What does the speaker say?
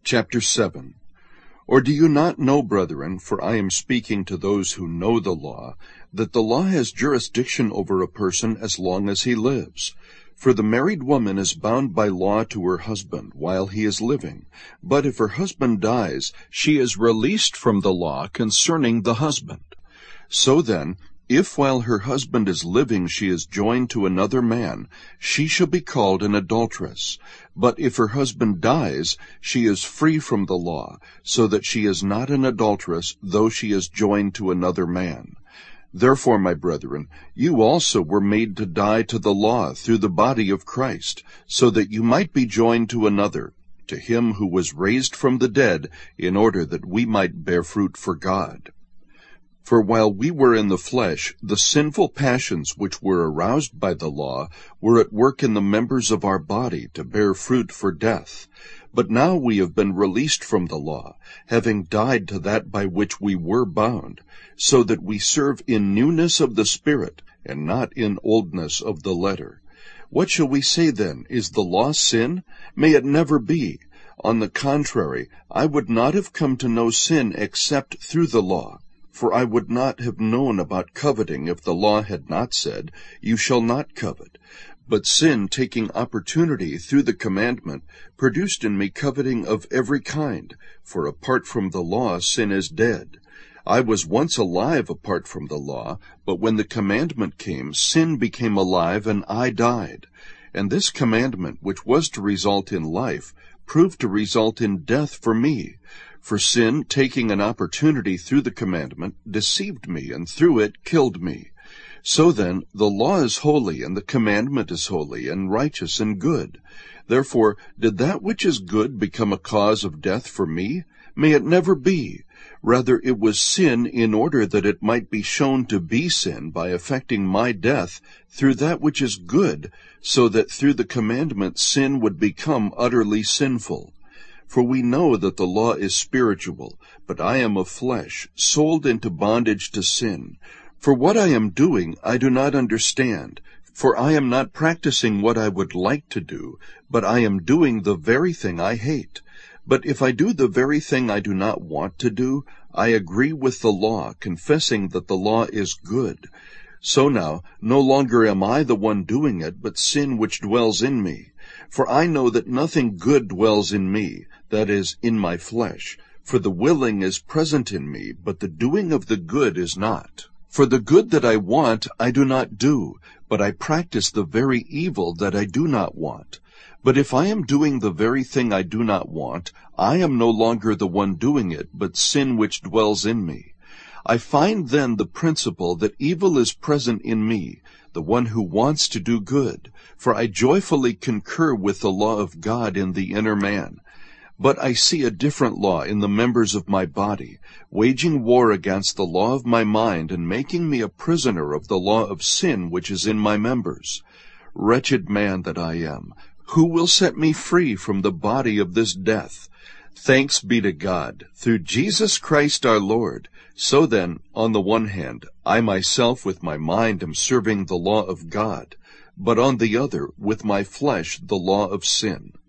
Chapter 7. Or do you not know, brethren, for I am speaking to those who know the law, that the law has jurisdiction over a person as long as he lives? For the married woman is bound by law to her husband while he is living. But if her husband dies, she is released from the law concerning the husband. So then, if while her husband is living she is joined to another man, she shall be called an adulteress. But if her husband dies, she is free from the law, so that she is not an adulteress, though she is joined to another man. Therefore, my brethren, you also were made to die to the law through the body of Christ, so that you might be joined to another, to him who was raised from the dead, in order that we might bear fruit for God. For while we were in the flesh, the sinful passions which were aroused by the law were at work in the members of our body to bear fruit for death. But now we have been released from the law, having died to that by which we were bound, so that we serve in newness of the Spirit, and not in oldness of the letter. What shall we say then? Is the law sin? May it never be. On the contrary, I would not have come to know sin except through the law. For I would not have known about coveting if the law had not said, "You shall not covet." But sin, taking opportunity through the commandment, produced in me coveting of every kind, for apart from the law sin is dead. I was once alive apart from the law, but when the commandment came, sin became alive and I died. And this commandment, which was to result in life, proved to result in death for me. For sin, taking an opportunity through the commandment, deceived me, and through it killed me. So then, the law is holy, and the commandment is holy, and righteous, and good. Therefore, did that which is good become a cause of death for me? May it never be. Rather, it was sin in order that it might be shown to be sin by effecting my death through that which is good, so that through the commandment sin would become utterly sinful. For we know that the law is spiritual, but I am of flesh, sold into bondage to sin. For what I am doing I do not understand, for I am not practicing what I would like to do, but I am doing the very thing I hate. But if I do the very thing I do not want to do, I agree with the law, confessing that the law is good. So now, no longer am I the one doing it, but sin which dwells in me. For I know that nothing good dwells in me, that is, in my flesh. For the willing is present in me, but the doing of the good is not. For the good that I want I do not do, but I practice the very evil that I do not want. But if I am doing the very thing I do not want, I am no longer the one doing it, but sin which dwells in me. I find then the principle that evil is present in me, the one who wants to do good, for I joyfully concur with the law of God in the inner man. But I see a different law in the members of my body, waging war against the law of my mind and making me a prisoner of the law of sin which is in my members. Wretched man that I am, who will set me free from the body of this death? Thanks be to God, through Jesus Christ our Lord. So then, on the one hand, I myself with my mind am serving the law of God, but on the other, with my flesh, the law of sin.